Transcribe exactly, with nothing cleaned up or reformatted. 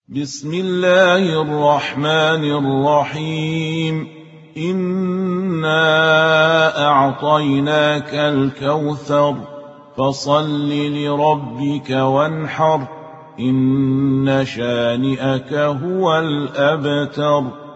بسم الله الرحمن الرحيم إنا أعطيناك الكوثر فصل لربك وانحر إن شانئك هو الأبتر.